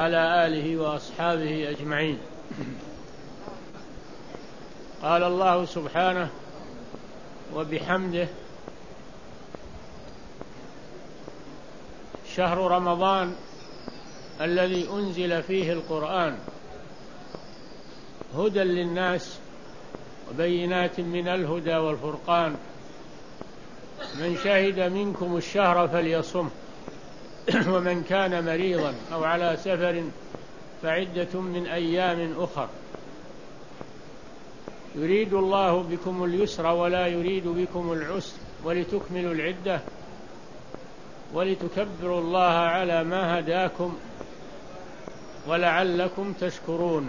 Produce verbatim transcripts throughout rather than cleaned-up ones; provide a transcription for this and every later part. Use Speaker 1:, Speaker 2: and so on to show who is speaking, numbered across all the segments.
Speaker 1: وعلى آله وأصحابه أجمعين. قال الله سبحانه وبحمده: شهر رمضان الذي أنزل فيه القرآن هدى للناس وبينات من الهدى والفرقان، من شهد منكم الشهر فليصمه، ومن كان مريضا أو على سفر فعدة من أيام أخر، يريد الله بكم اليسر ولا يريد بكم العسر ولتكملوا العدة ولتكبروا الله على ما هداكم ولعلكم تشكرون.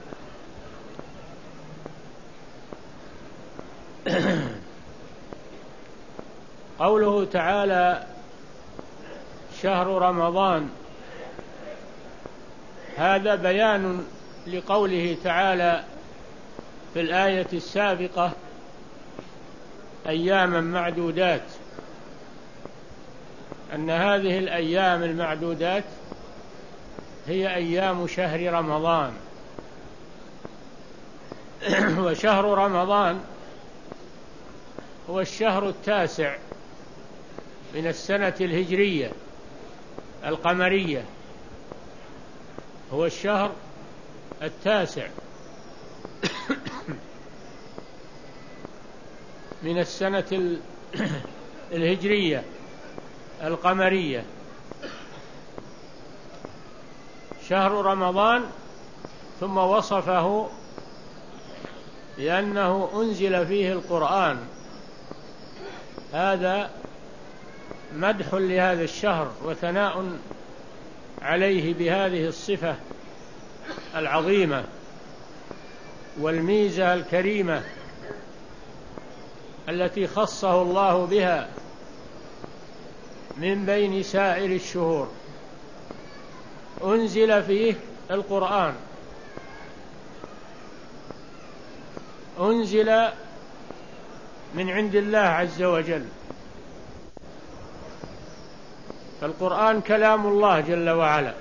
Speaker 1: قوله تعالى شهر رمضان، هذا بيان لقوله تعالى في الآية السابقة أياما معدودات، أن هذه الأيام المعدودات هي أيام شهر رمضان. وشهر رمضان هو الشهر التاسع من السنة الهجرية القمرية، هو الشهر التاسع من السنة الهجرية القمرية. شهر رمضان، ثم وصفه لأنه أنزل فيه القرآن، هذا مدح لهذا الشهر وثناء عليه بهذه الصفة العظيمة والميزة الكريمة التي خصه الله بها من بين سائر الشهور. أنزل فيه القرآن، أنزل من عند الله عز وجل، فالقرآن كلام الله جل وعلا،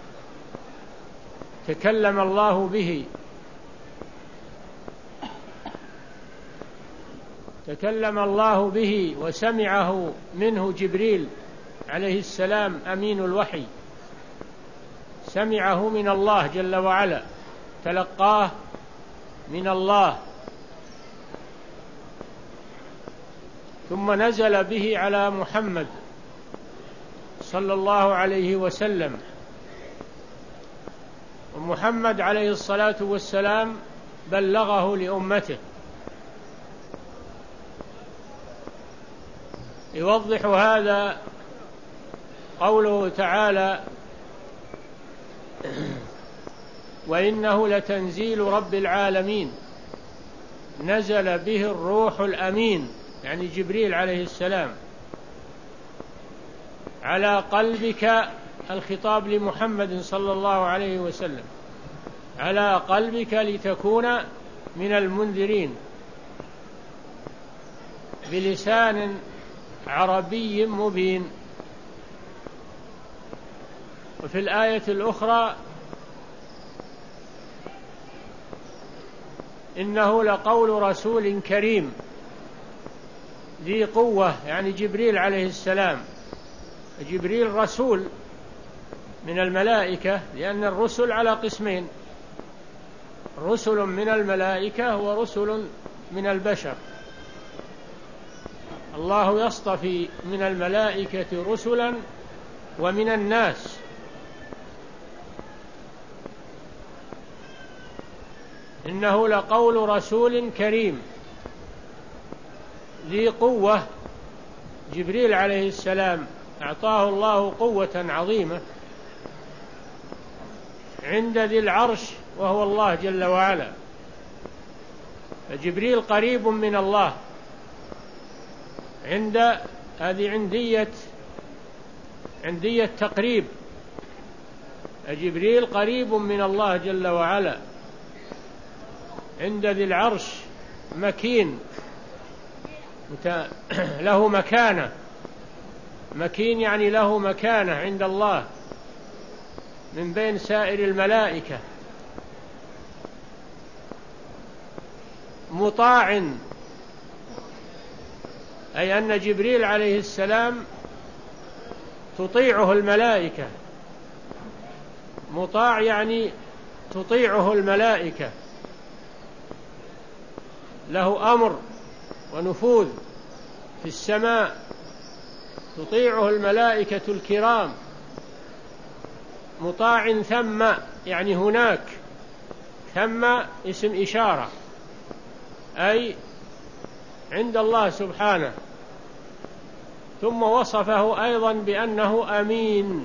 Speaker 1: تكلم الله به، تكلم الله به وسمعه منه جبريل عليه السلام أمين الوحي، سمعه من الله جل وعلا، تلقاه من الله، ثم نزل به على محمد صلى الله عليه وسلم. ومحمد عليه الصلاة والسلام بلغه لأمته. يوضح هذا قوله تعالى: وإنه لتنزيل رب العالمين نزل به الروح الأمين، يعني جبريل عليه السلام، على قلبك، الخطاب لمحمد صلى الله عليه وسلم، على قلبك لتكون من المنذرين، بلسان عربي مبين. وفي الآية الأخرى: إنه لقول رسول كريم ذي قوة، يعني جبريل عليه السلام. جبريل رسول من الملائكة، لأن الرسل على قسمين: رسل من الملائكة ورسل من البشر. الله يصطفي من الملائكة رسلا ومن الناس. إنه لقول رسول كريم ذي قوة، جبريل عليه السلام أعطاه الله قوة عظيمة عند ذي العرش وهو الله جل وعلا. فجبريل قريب من الله، عند هذه عندية عندية تقريب. جبريل قريب من الله جل وعلا، عند ذي العرش مكين، له مكانة، مكين يعني له مكانة عند الله، من بين سائر الملائكة، مطاع، أي أن جبريل عليه السلام تطيعه الملائكة. مطاع يعني تطيعه الملائكة، له أمر ونفوذ في السماء، تطيعه الملائكة الكرام. مطاع ثم يعني هناك، ثم اسم إشارة، أي عند الله سبحانه. ثم وصفه أيضا بأنه أمين،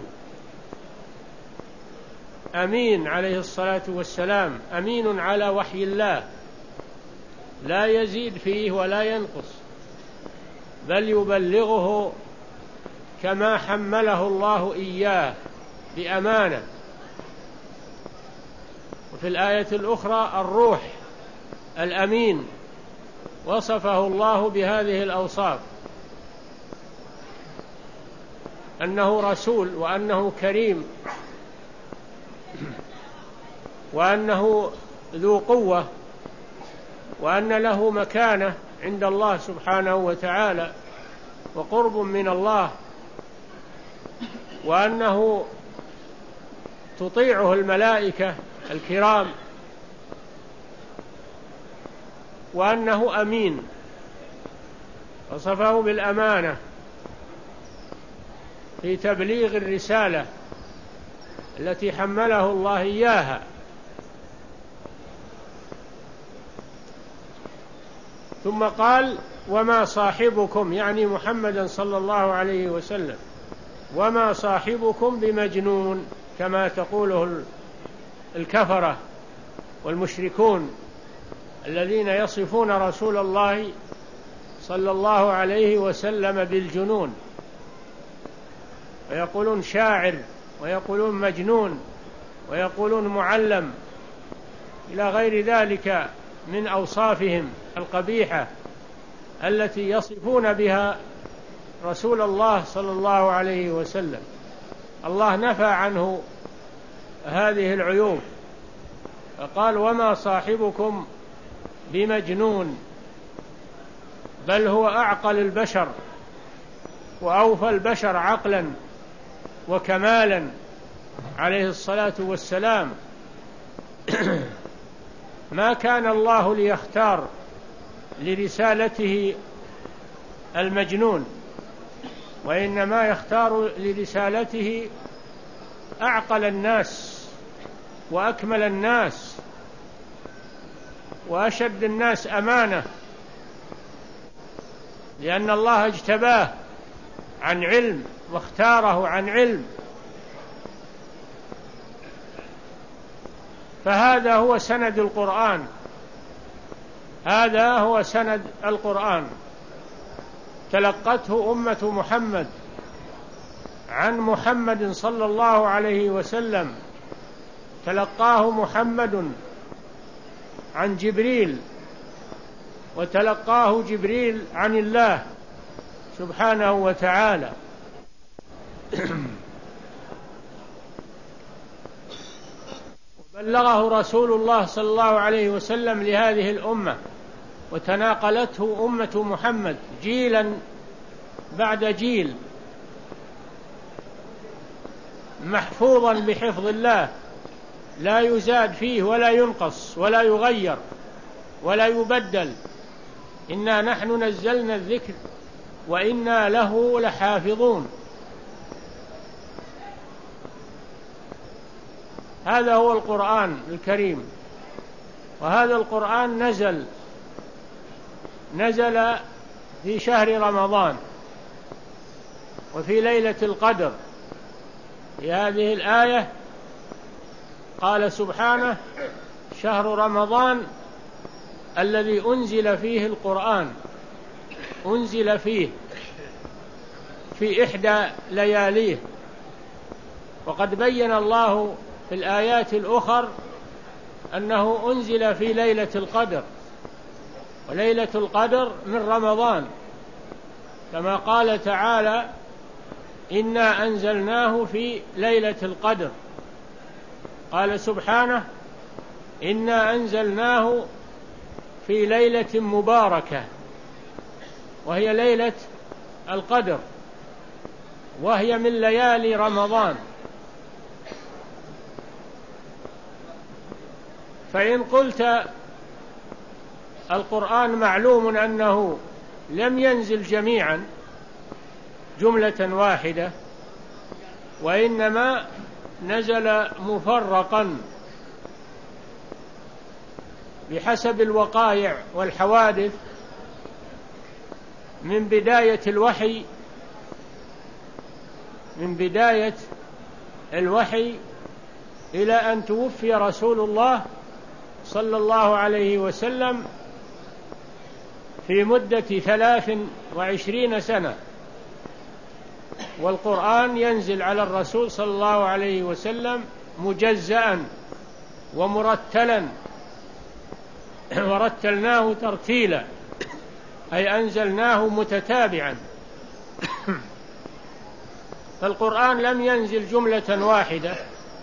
Speaker 1: أمين عليه الصلاة والسلام، أمين على وحي الله، لا يزيد فيه ولا ينقص، بل يبلغه كما حمله الله إياه بأمانة. وفي الآية الأخرى الروح الأمين وصفه الله بهذه الأوصاف، أنه رسول، وأنه كريم، وأنه ذو قوة، وأن له مكانة عند الله سبحانه وتعالى وقرب من الله، وأنه تطيعه الملائكة الكرام، وأنه أمين. وصفه بالأمانة في تبليغ الرسالة التي حمله الله إياها. ثم قال: وما صاحبكم، يعني محمدا صلى الله عليه وسلم، وما صاحبكم بمجنون، كما تقوله الكفرة والمشركون الذين يصفون رسول الله صلى الله عليه وسلم بالجنون، ويقولون شاعر، ويقولون مجنون، ويقولون معلم، إلى غير ذلك من أوصافهم القبيحة التي يصفون بها رسول الله صلى الله عليه وسلم. الله نفى عنه هذه العيوب فقال: وما صاحبكم بمجنون، بل هو أعقل البشر وأوفى البشر عقلا وكمالا عليه الصلاة والسلام. ما كان الله ليختار لرسالته المجنون، وإنما يختار لرسالته أعقل الناس وأكمل الناس وأشد الناس أمانة، لأن الله اجتباه عن علم واختاره عن علم. فهذا هو سند القرآن، هذا هو سند القرآن، تلقته أمة محمد عن محمد صلى الله عليه وسلم، تلقاه محمد عن جبريل، وتلقاه جبريل عن الله سبحانه وتعالى. وبلغه رسول الله صلى الله عليه وسلم لهذه الأمة، وتناقلته أمة محمد جيلا بعد جيل، محفوظا بحفظ الله، لا يزاد فيه ولا ينقص ولا يغير ولا يبدل. إنا نحن نزلنا الذكر وإنا له لحافظون. هذا هو القرآن الكريم. وهذا القرآن نزل نزل في شهر رمضان وفي ليلة القدر. في هذه الآية قال سبحانه: شهر رمضان الذي أنزل فيه القرآن، أنزل فيه في إحدى لياليه. وقد بين الله في الآيات الأخر أنه أنزل في ليلة القدر، وليلة القدر من رمضان، كما قال تعالى: إنا أنزلناه في ليلة القدر. قال سبحانه: إنا أنزلناه في ليلة مباركة، وهي ليلة القدر، وهي من ليالي رمضان. فإن قلت القرآن معلوم أنه لم ينزل جميعا جملة واحدة، وإنما نزل مفرقا بحسب الوقائع والحوادث من بداية الوحي من بداية الوحي إلى أن توفي رسول الله صلى الله عليه وسلم في مدة ثلاث وعشرين سنة. والقرآن ينزل على الرسول صلى الله عليه وسلم مجزأ ومرتلا، ورتلناه ترتيلا، أي أنزلناه متتابعا. فالقرآن لم ينزل جملة واحدة،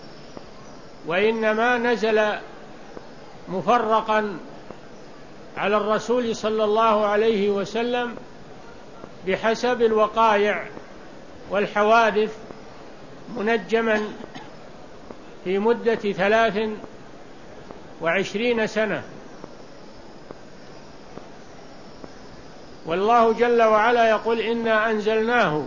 Speaker 1: وإنما نزل مفرقا على الرسول صلى الله عليه وسلم بحسب الوقائع والحوادث، منجما في مدة ثلاث وعشرين سنة. والله جل وعلا يقول: إنا أنزلناه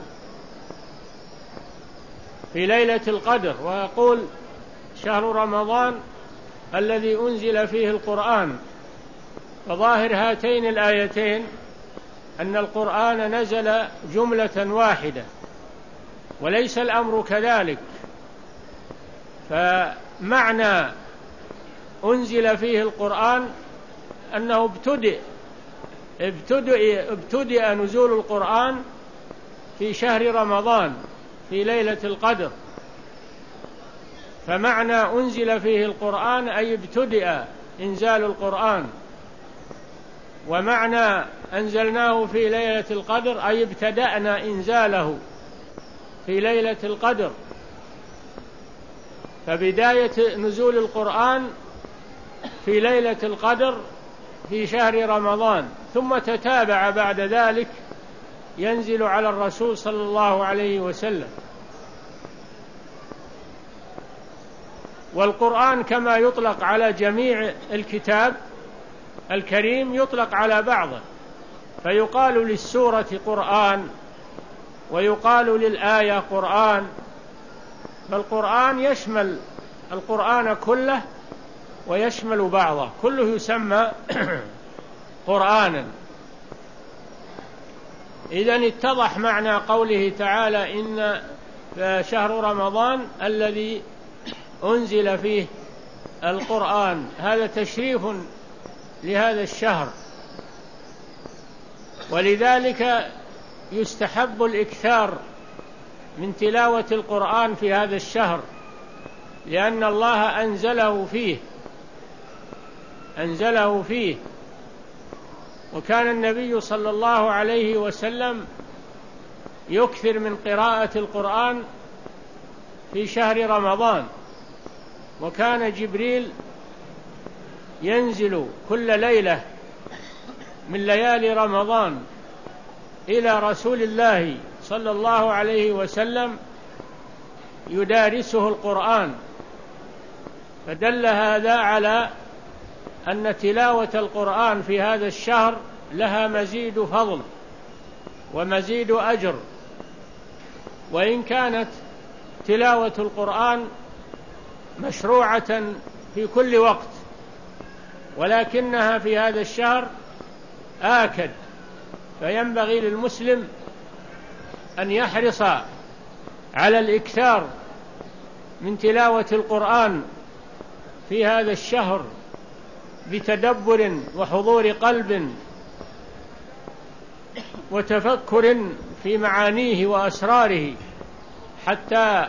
Speaker 1: في ليلة القدر، ويقول: شهر رمضان الذي أنزل فيه القرآن. فظاهر هاتين الآيتين أن القرآن نزل جملة واحدة، وليس الأمر كذلك. فمعنى أنزل فيه القرآن أنه ابتدأ ابتدأ ابتدأ نزول القرآن في شهر رمضان في ليلة القدر. فمعنى أنزل فيه القرآن أي ابتدأ إنزال القرآن، ومعنى أنزلناه في ليلة القدر أي ابتدأنا إنزاله في ليلة القدر. فبداية نزول القرآن في ليلة القدر في شهر رمضان، ثم تتابع بعد ذلك ينزل على الرسول صلى الله عليه وسلم. والقرآن كما يطلق على جميع الكتاب الكريم يطلق على بعضه، فيقال للسورة قرآن، ويقال للآية قرآن. فالقرآن يشمل القرآن كله ويشمل بعضه، كله يسمى قرآنا. إذن اتضح معنى قوله تعالى: إن شهر رمضان الذي أنزل فيه القرآن. هذا تشريف لهذا الشهر، ولذلك يستحب الإكثار من تلاوة القرآن في هذا الشهر، لأن الله أنزله فيه أنزله فيه وكان النبي صلى الله عليه وسلم يكثر من قراءة القرآن في شهر رمضان. وكان جبريل ينزل كل ليلة من ليالي رمضان إلى رسول الله صلى الله عليه وسلم يدارسه القرآن. فدل هذا على أن تلاوة القرآن في هذا الشهر لها مزيد فضل ومزيد أجر. وإن كانت تلاوة القرآن مشروعة في كل وقت، ولكنها في هذا الشهر آكد. فينبغي للمسلم أن يحرص على الإكثار من تلاوة القرآن في هذا الشهر بتدبر وحضور قلب وتفكر في معانيه وأسراره، حتى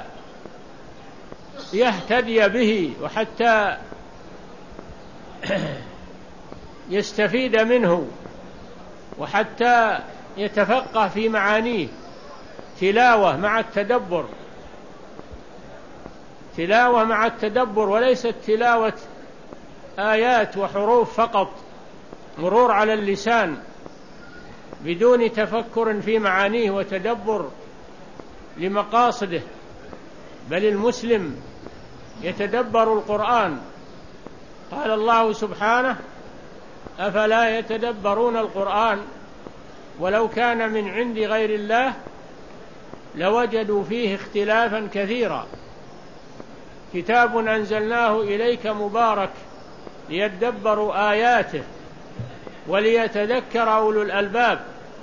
Speaker 1: يهتدي به وحتى يستفيد منه وحتى يتفقه في معانيه. تلاوة مع التدبر تلاوة مع التدبر، وليست تلاوة آيات وحروف فقط، مرور على اللسان بدون تفكر في معانيه وتدبر لمقاصده. بل المسلم يتدبر القرآن. قال الله سبحانه: أفلا يتدبرون القرآن ولو كان من عند غير الله لوجدوا فيه اختلافا كثيرا، كتاب أنزلناه إليك مبارك ليدبروا آياته وليتذكر أولو الألباب.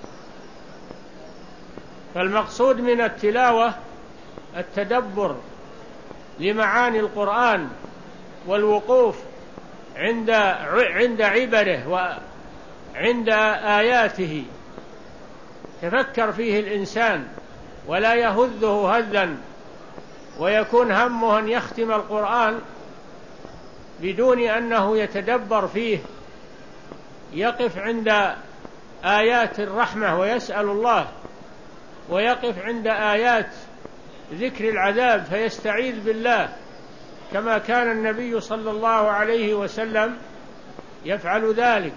Speaker 1: فالمقصود من التلاوة التدبر لمعاني القرآن والوقوف عند عند عبره وعند آياته، تفكر فيه الإنسان ولا يهذه هذا ويكون همه أن يختم القرآن بدون أنه يتدبر فيه، يقف عند آيات الرحمة ويسأل الله، ويقف عند آيات ذكر العذاب فيستعيذ بالله، كما كان النبي صلى الله عليه وسلم يفعل ذلك.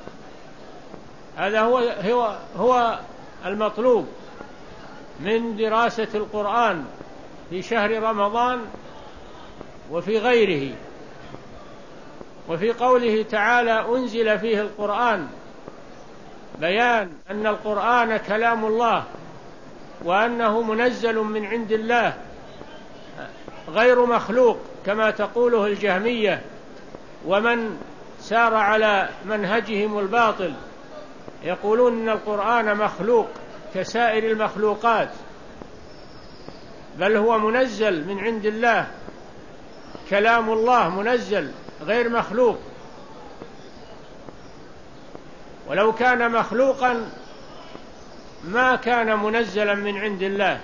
Speaker 1: هذا هو هو هو المطلوب من دراسة القرآن في شهر رمضان وفي غيره. وفي قوله تعالى: أنزل فيه القرآن، بيان أن القرآن كلام الله وأنه منزل من عند الله غير مخلوق كما تقوله الجهمية ومن سار على منهجهم الباطل، يقولون أن القرآن مخلوق كسائر المخلوقات، بل هو منزل من عند الله، كلام الله منزل غير مخلوق. ولو كان مخلوقا ما كان منزلا من عند الله.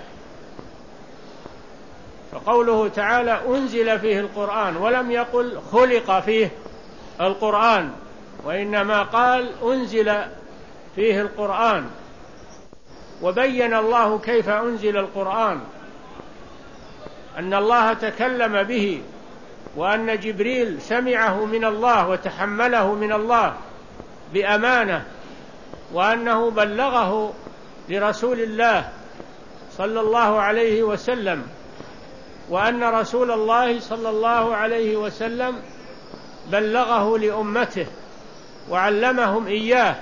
Speaker 1: فقوله تعالى: أنزل فيه القرآن، ولم يقل خلق فيه القرآن، وإنما قال أنزل فيه القرآن. وبين الله كيف أنزل القرآن، أن الله تكلم به، وأن جبريل سمعه من الله وتحمله من الله بأمانة، وأنه بلغه لرسول الله صلى الله عليه وسلم، وأن رسول الله صلى الله عليه وسلم بلغه لأمته وعلمهم إياه.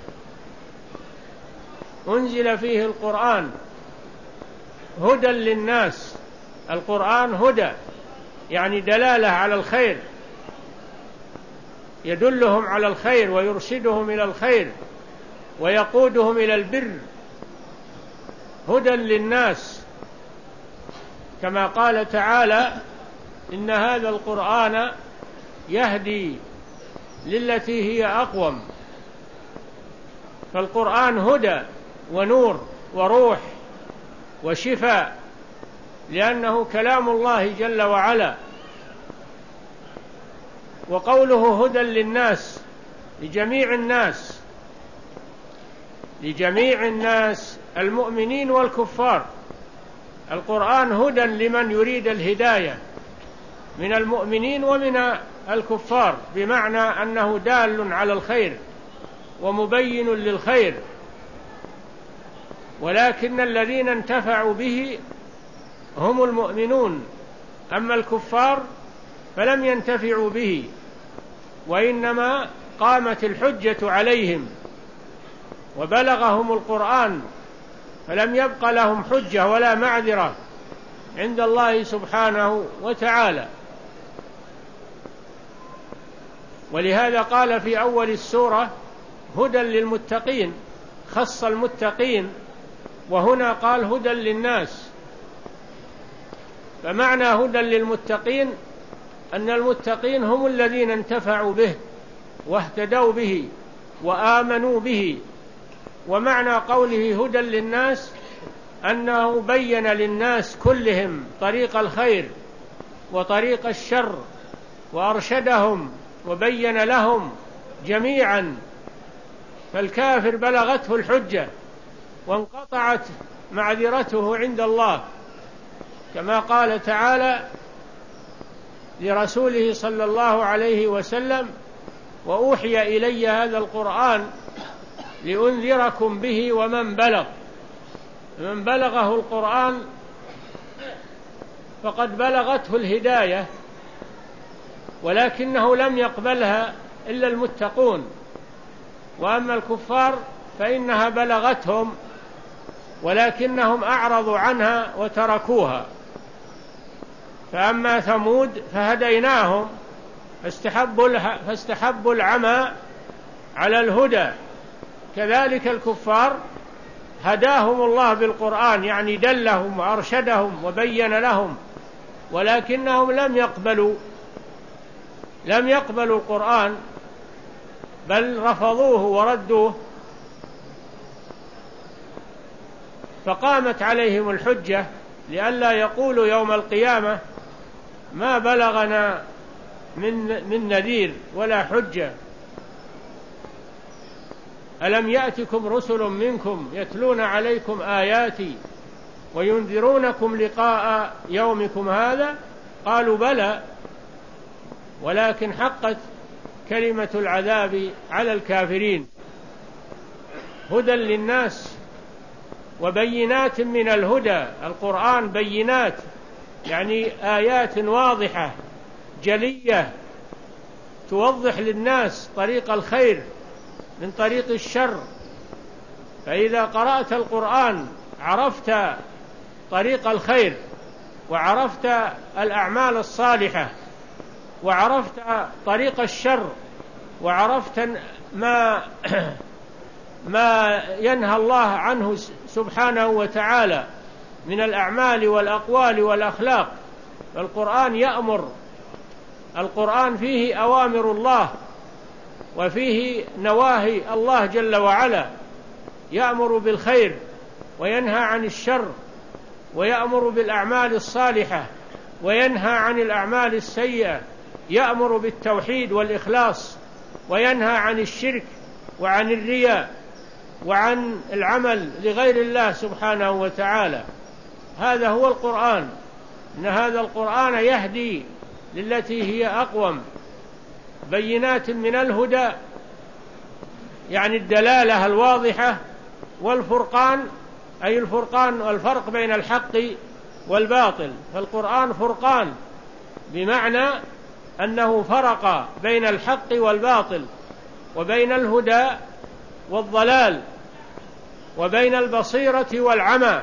Speaker 1: أنزل فيه القرآن هدى للناس. القرآن هدى يعني دلالة على الخير، يدلهم على الخير ويرشدهم إلى الخير ويقودهم إلى البر، هدى للناس، كما قال تعالى: إن هذا القرآن يهدي للتي هي أقوم. فالقرآن هدى ونور وروح وشفاء، لأنه كلام الله جل وعلا. وقوله هدى للناس لجميع الناس، لجميع الناس المؤمنين والكفار. القرآن هدى لمن يريد الهداية من المؤمنين ومن الكفار، بمعنى أنه دال على الخير ومبين للخير. ولكن الذين انتفعوا به هم المؤمنون، أما الكفار فلم ينتفعوا به، وإنما قامت الحجة عليهم وبلغهم القرآن، فلم يبق لهم حجة ولا معذرة عند الله سبحانه وتعالى. ولهذا قال في أول السورة: هدى للمتقين، خص المتقين، وهنا قال هدى للناس. فمعنى هدى للمتقين أن المتقين هم الذين انتفعوا به واهتدوا به وآمنوا به. ومعنى قوله هدى للناس أنه بين للناس كلهم طريق الخير وطريق الشر، وأرشدهم وبين لهم جميعا. فالكافر بلغته الحجة وانقطعت معذرته عند الله، كما قال تعالى: لرسوله صلى الله عليه وسلم: وأوحي إلي هذا القرآن لأنذركم به ومن بلغ. من بلغه القرآن فقد بلغته الهداية، ولكنه لم يقبلها إلا المتقون، وأما الكفار فإنها بلغتهم ولكنهم أعرضوا عنها وتركوها. فأما ثمود فهديناهم فاستحبوا فاستحبوا العمى على الهدى، كذلك الكفار هداهم الله بالقرآن، يعني دلهم وأرشدهم وبين لهم، ولكنهم لم يقبلوا لم يقبلوا القرآن، بل رفضوه وردوه، فقامت عليهم الحجة لئلا يقولوا يوم القيامة: ما بلغنا من من نذير ولا حجة. ألم يأتكم رسل منكم يتلون عليكم آياتي وينذرونكم لقاء يومكم هذا؟ قالوا بلى، ولكن حقت كلمة العذاب على الكافرين. هدى للناس وبينات من الهدى. القرآن بينات، يعني آيات واضحة جلية توضح للناس طريق الخير من طريق الشر. فإذا قرأت القرآن عرفت طريق الخير، وعرفت الأعمال الصالحة، وعرفت طريق الشر، وعرفت ما ما ينهى الله عنه سبحانه وتعالى من الأعمال والأقوال والأخلاق. القرآن يأمر، القرآن فيه أوامر الله وفيه نواهي الله جل وعلا، يأمر بالخير وينهى عن الشر، ويأمر بالأعمال الصالحة وينهى عن الأعمال السيئة، يأمر بالتوحيد والإخلاص وينهى عن الشرك وعن الرياء وعن العمل لغير الله سبحانه وتعالى. هذا هو القرآن، إن هذا القرآن يهدي للتي هي أقوم. بينات من الهدى يعني الدلالة الواضحة، والفرقان أي الفرقان والفرق بين الحق والباطل. فالقرآن فرقان بمعنى أنه فرق بين الحق والباطل، وبين الهدى والضلال، وبين البصيرة والعمى.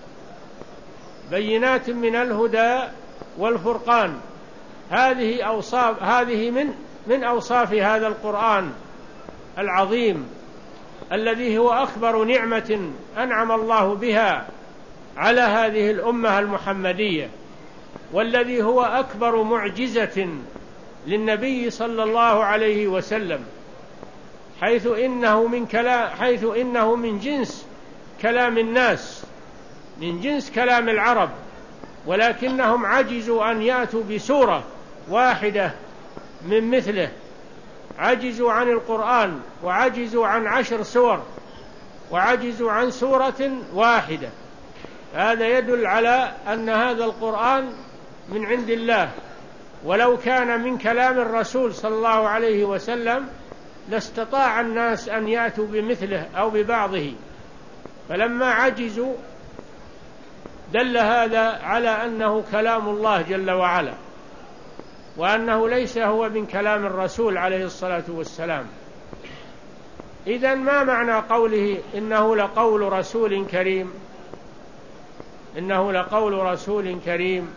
Speaker 1: بينات من الهدى والفرقان، هذه أوصاف هذه من من أوصاف هذا القرآن العظيم، الذي هو أكبر نعمة أنعم الله بها على هذه الأمة المحمدية، والذي هو أكبر معجزة للنبي صلى الله عليه وسلم، حيث إنه من كلام حيث إنه من جنس كلام الناس، من جنس كلام العرب، ولكنهم عجزوا أن يأتوا بسورة واحدة من مثله. عجزوا عن القرآن، وعجزوا عن عشر سور، وعجزوا عن سورة واحدة. هذا يدل على أن هذا القرآن من عند الله، ولو كان من كلام الرسول صلى الله عليه وسلم لاستطاع الناس أن يأتوا بمثله أو ببعضه، فلما عجزوا دل هذا على أنه كلام الله جل وعلا، وأنه ليس هو من كلام الرسول عليه الصلاة والسلام. إذن ما معنى قوله إنه لقول رسول كريم؟ إنه لقول رسول كريم،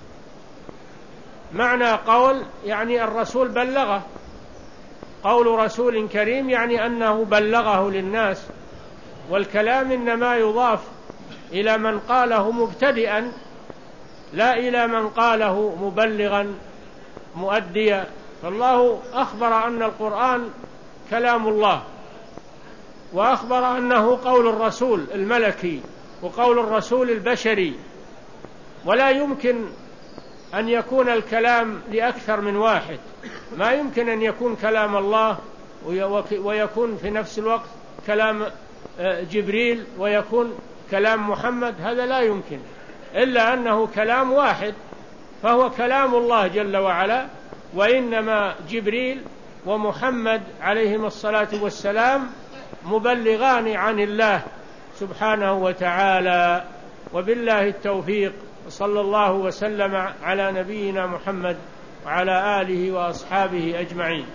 Speaker 1: معنى قول يعني الرسول بلغه، قول رسول كريم يعني أنه بلغه للناس. والكلام إنما يضاف إلى من قاله مبتدئا، لا إلى من قاله مبلغا مؤديا. فالله أخبر أن القرآن كلام الله، وأخبر أنه قول الرسول الملكي وقول الرسول البشري، ولا يمكن أن يكون الكلام لأكثر من واحد. ما يمكن أن يكون كلام الله ويكون في نفس الوقت كلام جبريل ويكون كلام محمد، هذا لا يمكن، إلا أنه كلام واحد فهو كلام الله جل وعلا، وإنما جبريل ومحمد عليهما الصلاة والسلام مبلغان عن الله سبحانه وتعالى. وبالله التوفيق، صلى الله وسلم على نبينا محمد وعلى آله وأصحابه أجمعين.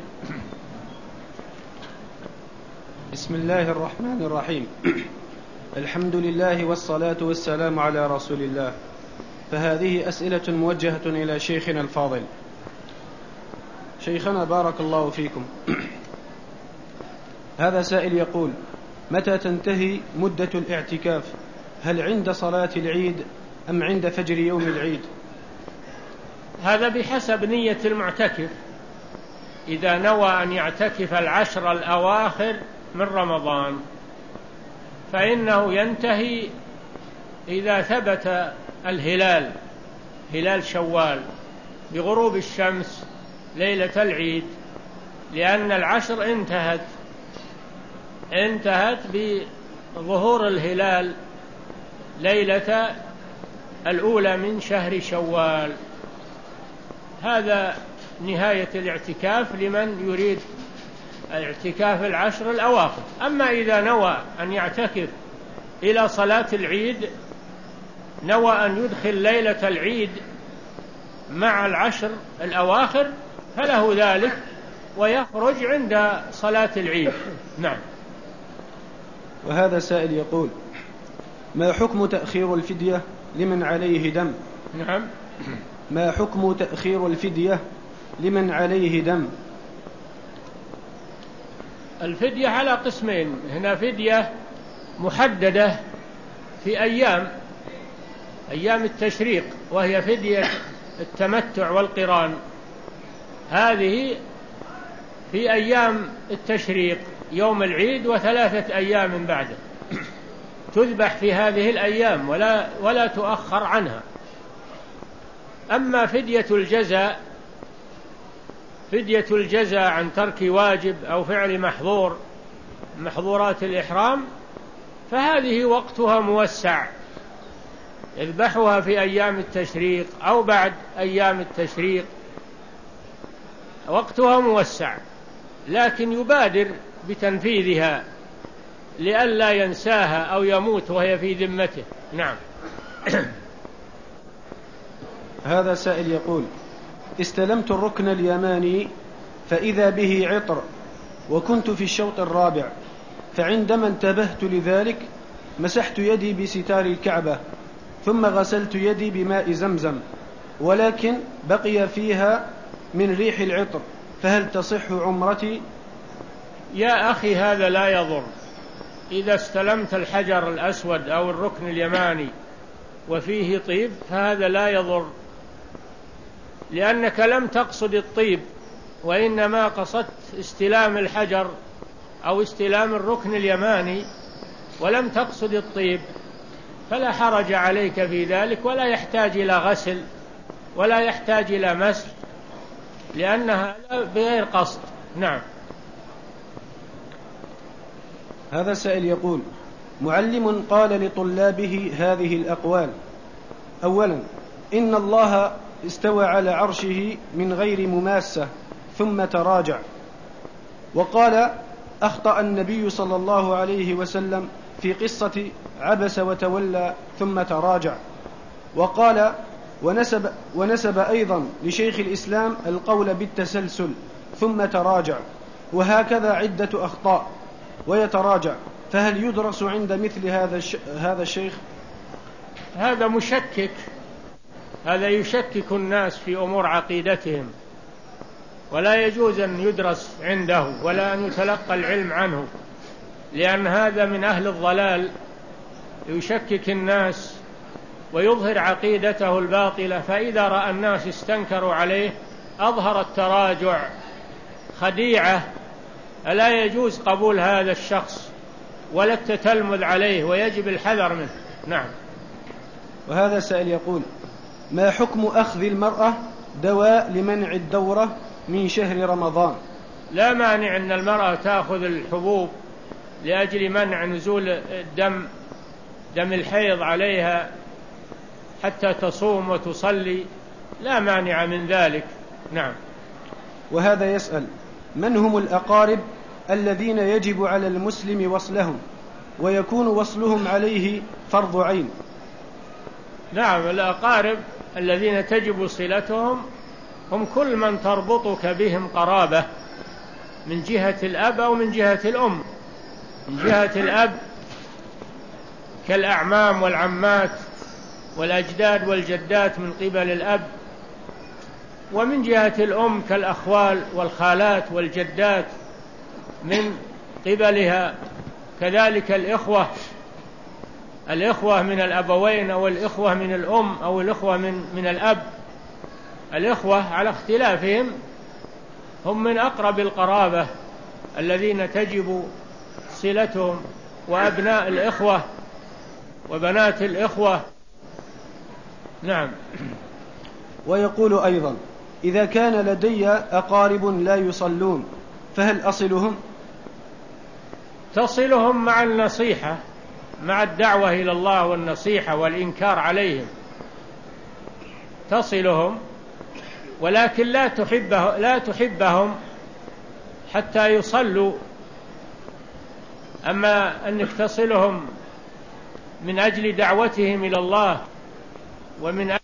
Speaker 2: بسم الله الرحمن الرحيم. الحمد لله والصلاة والسلام على رسول الله. فهذه أسئلة موجهة إلى شيخنا الفاضل. شيخنا بارك الله فيكم، هذا سائل يقول: متى تنتهي مدة الاعتكاف؟ هل عند صلاة العيد أم عند فجر يوم العيد؟
Speaker 1: هذا بحسب نية المعتكف. إذا نوى أن يعتكف العشر الأواخر من رمضان فإنه ينتهي إذا ثبت الهلال، هلال شوال، بغروب الشمس ليلة العيد، لأن العشر انتهت انتهت بظهور الهلال ليلة الأولى من شهر شوال. هذا نهاية الاعتكاف لمن يريد اعتكاف العشر الأواخر. أما إذا نوى أن يعتكف إلى صلاة العيد، نوى أن يدخل ليلة العيد مع العشر الأواخر، فله ذلك ويخرج عند صلاة العيد. نعم.
Speaker 2: وهذا سائل يقول: ما حكم تأخير الفدية لمن عليه دم؟
Speaker 1: نعم.
Speaker 2: ما حكم تأخير الفدية لمن عليه دم؟
Speaker 1: الفدية على قسمين، هنا فدية محددة في أيام أيام التشريق، وهي فدية التمتع والقران، هذه في أيام التشريق يوم العيد وثلاثة أيام بعده، تذبح في هذه الأيام ولا, ولا تؤخر عنها. أما فدية الجزاء، فدية الجزاء عن ترك واجب أو فعل محظور محظورات الإحرام، فهذه وقتها موسع، يذبحها في أيام التشريق أو بعد أيام التشريق، وقتها موسع، لكن يبادر بتنفيذها لئلا ينساها أو يموت وهي في ذمته. نعم.
Speaker 2: هذا سائل يقول: استلمت الركن اليماني فإذا به عطر، وكنت في الشوط الرابع، فعندما انتبهت لذلك مسحت يدي بستار الكعبة، ثم غسلت يدي بماء زمزم، ولكن بقي فيها من ريح العطر، فهل تصح عمرتي؟
Speaker 1: يا أخي، هذا لا يضر. إذا استلمت الحجر الأسود أو الركن اليماني وفيه طيب فهذا لا يضر، لأنك لم تقصد الطيب، وإنما قصدت استلام الحجر أو استلام الركن اليماني ولم تقصد الطيب، فلا حرج عليك في ذلك، ولا يحتاج إلى غسل ولا يحتاج إلى مسح، لأنها بغير قصد. نعم.
Speaker 2: هذا سائل يقول: معلم قال لطلابه هذه الأقوال: أولا، إن الله استوى على عرشه من غير مماسة ثم تراجع، وقال: أخطأ النبي صلى الله عليه وسلم في قصة عبس وتولى ثم تراجع، وقال: ونسب, ونسب أيضا لشيخ الإسلام القول بالتسلسل ثم تراجع، وهكذا عدة أخطاء ويتراجع، فهل يدرس عند مثل هذا هذا الشيخ؟
Speaker 1: هذا مشكك، هذا يشكك الناس في أمور عقيدتهم، ولا يجوز أن يدرس عنده ولا أن يتلقى العلم عنه، لأن هذا من أهل الضلال، يشكك الناس ويظهر عقيدته الباطلة، فإذا رأى الناس استنكروا عليه أظهر التراجع، خديعة، ألا يجوز قبول هذا الشخص ولا التتلمذ عليه، ويجب الحذر منه. نعم.
Speaker 2: وهذا سائل يقول: ما حكم أخذ المرأة دواء لمنع الدورة من شهر رمضان؟
Speaker 1: لا مانع أن المرأة تأخذ الحبوب لأجل منع نزول الدم دم الحيض عليها حتى تصوم وتصلي، لا مانع من ذلك. نعم.
Speaker 2: وهذا يسأل: من هم الأقارب الذين يجب على المسلم وصلهم ويكون وصلهم عليه فرض عين؟
Speaker 1: نعم، الأقارب الذين تجب صلتهم هم كل من تربطك بهم قرابة من جهة الأب أو من جهة الأم. من جهة الأب كالأعمام والعمات والأجداد والجدات من قبل الأب، ومن جهة الأم كالأخوال والخالات والجدات من قبلها، كذلك الإخوة الإخوة من الأبوين أو الإخوة من الأم أو الإخوة من, من الأب. الإخوة على اختلافهم هم من أقرب القرابة الذين تجب صلتهم، وأبناء الإخوة وبنات الإخوة. نعم.
Speaker 2: ويقول أيضا: إذا كان لدي أقارب لا يصلون فهل أصلهم؟
Speaker 1: تصلهم مع النصيحة، مع الدعوة إلى الله والنصيحة والإنكار عليهم، تصلهم، ولكن لا تحبه لا تحبهم حتى يصلوا. أما أنك تصلهم من أجل دعوتهم إلى الله ومن